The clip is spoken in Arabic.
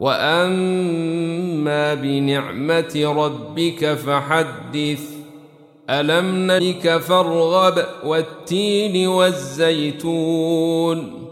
وأما بنعمة ربك فحدث ألم نجعلك فرغب والتين والزيتون